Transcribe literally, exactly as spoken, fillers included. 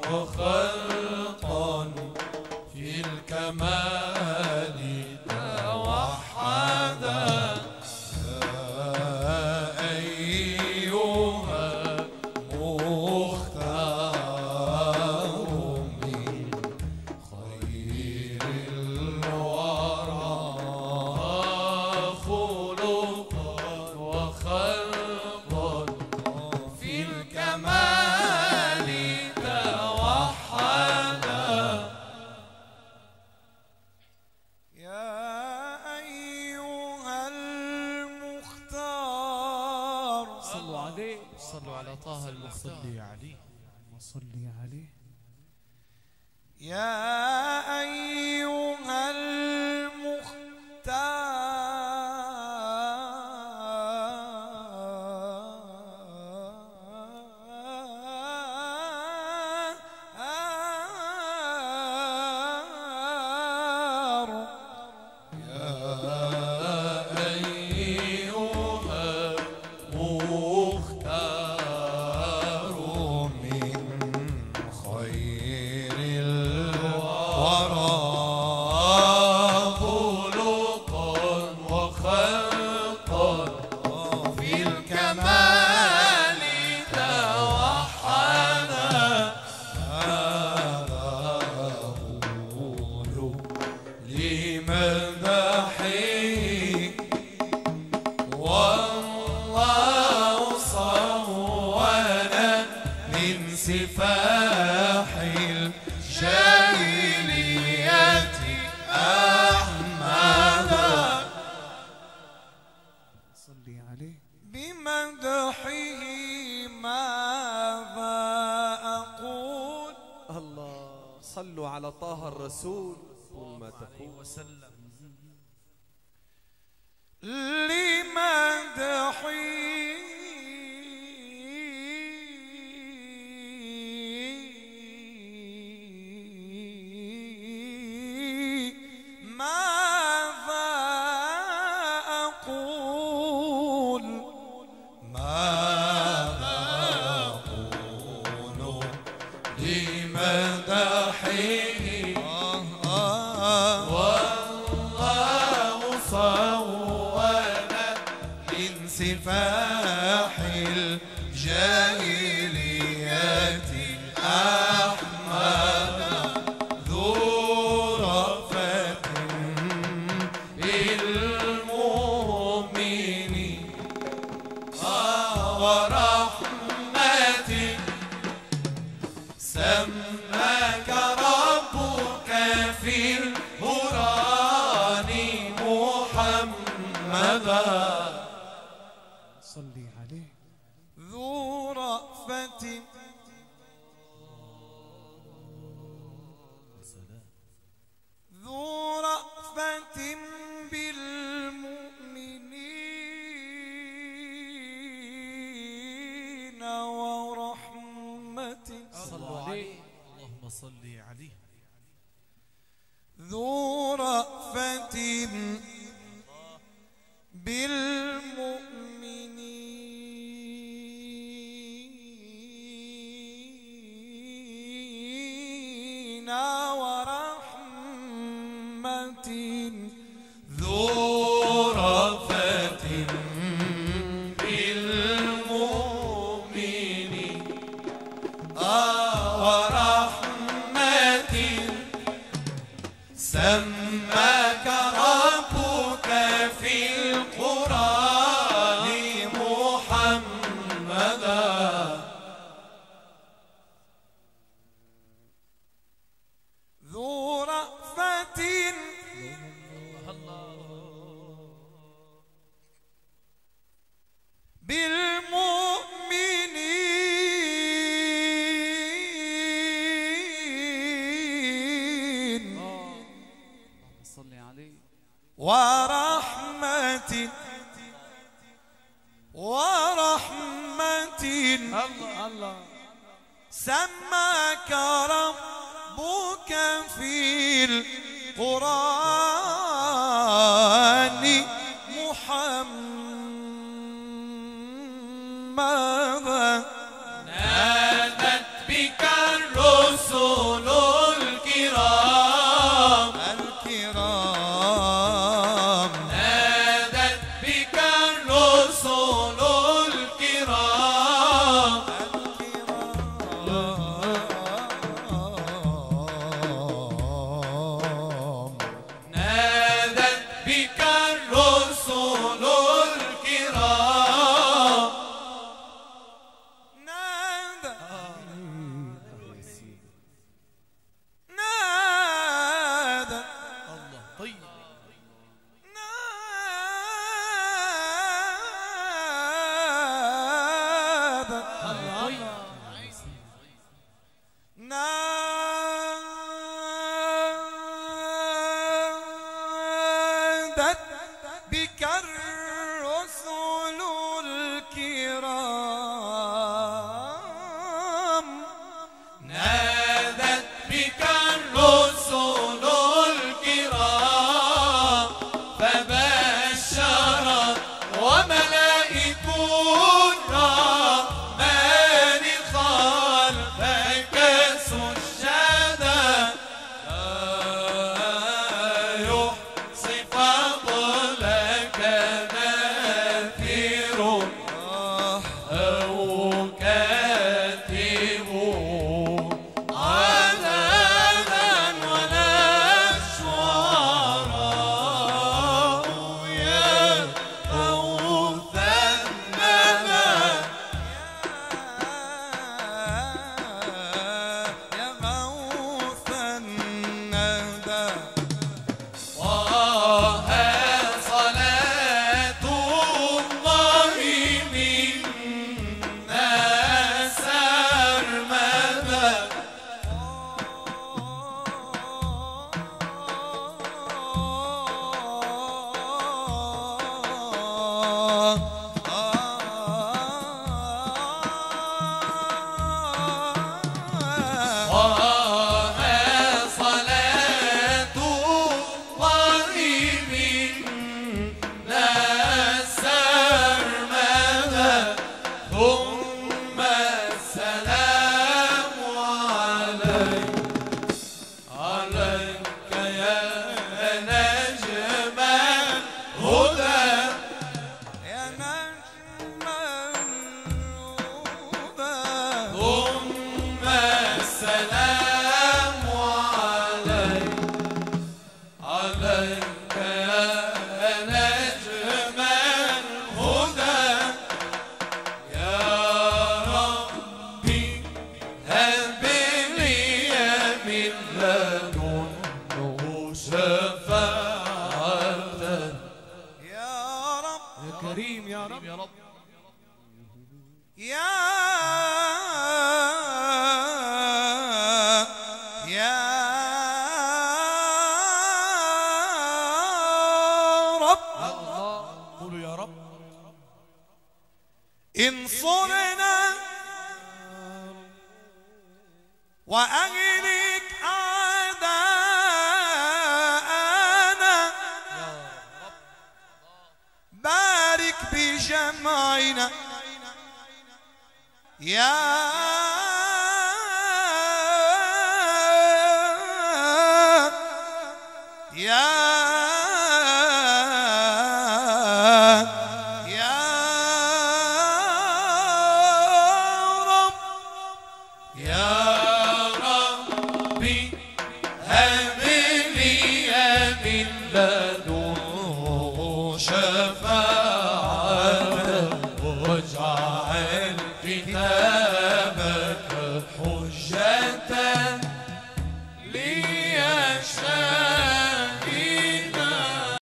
وخلقا في الكمال توحدا. صلوا على طه المصلي عليه وصلي عليه. يا أيها المختار سفاح الجاهلية أحمدا. صلي عليه. بمدحه ماذا أقول؟ الله صلوا على طه الرسول ثم تقول وسلم. لمدحه سفاح الجاهلية أحمد ذو رأفة بالمؤمنين ورحمة سماك ربك في القرآن محمدا. صلي عليه. ذو رأفة ذو رأفة بالمؤمنين ورحمة. صلوا عليه. اللهم صل عليه. ذو رأفة بالمؤمنين ورحمة. ذو رأفة بالمؤمنين ورحمة سماك ربك في القرآن محمدا. ذو رأفة بالمؤمنين صلي عليه. ورحمة ورحمة الله الله سماك ربك في القرآن محمدا. نادت بك الرسل نادت بك الرسل الكرام نادى نادى الله طيب نادت بك الرسل الكرام نادت بك الرسل الكرام فبشرت وملائكة الرحمن خلفك سجدا لا يحصي فضلك نذير أو كاتب عددا ولا الشعراء يلقوا ثمنا يا غوث الندى طه صلاة الله منا سرمدا طه صلاة الله منا سرمدا ثم السلام عليك عليك يا نجم الهدى يا نجم الهدى ثم السلام عليك عليك يا نجم الهدى يا ربي هب لي من لدنه شفاعة يا رب يا كريم يا رب يا رب يا يا رب قولوا يا رب انصرنا وأهلك أعداءنا بارك بجمعنا يا يا يا رب يا ربي هب لي من لدنه شفاعة واجعل كتابي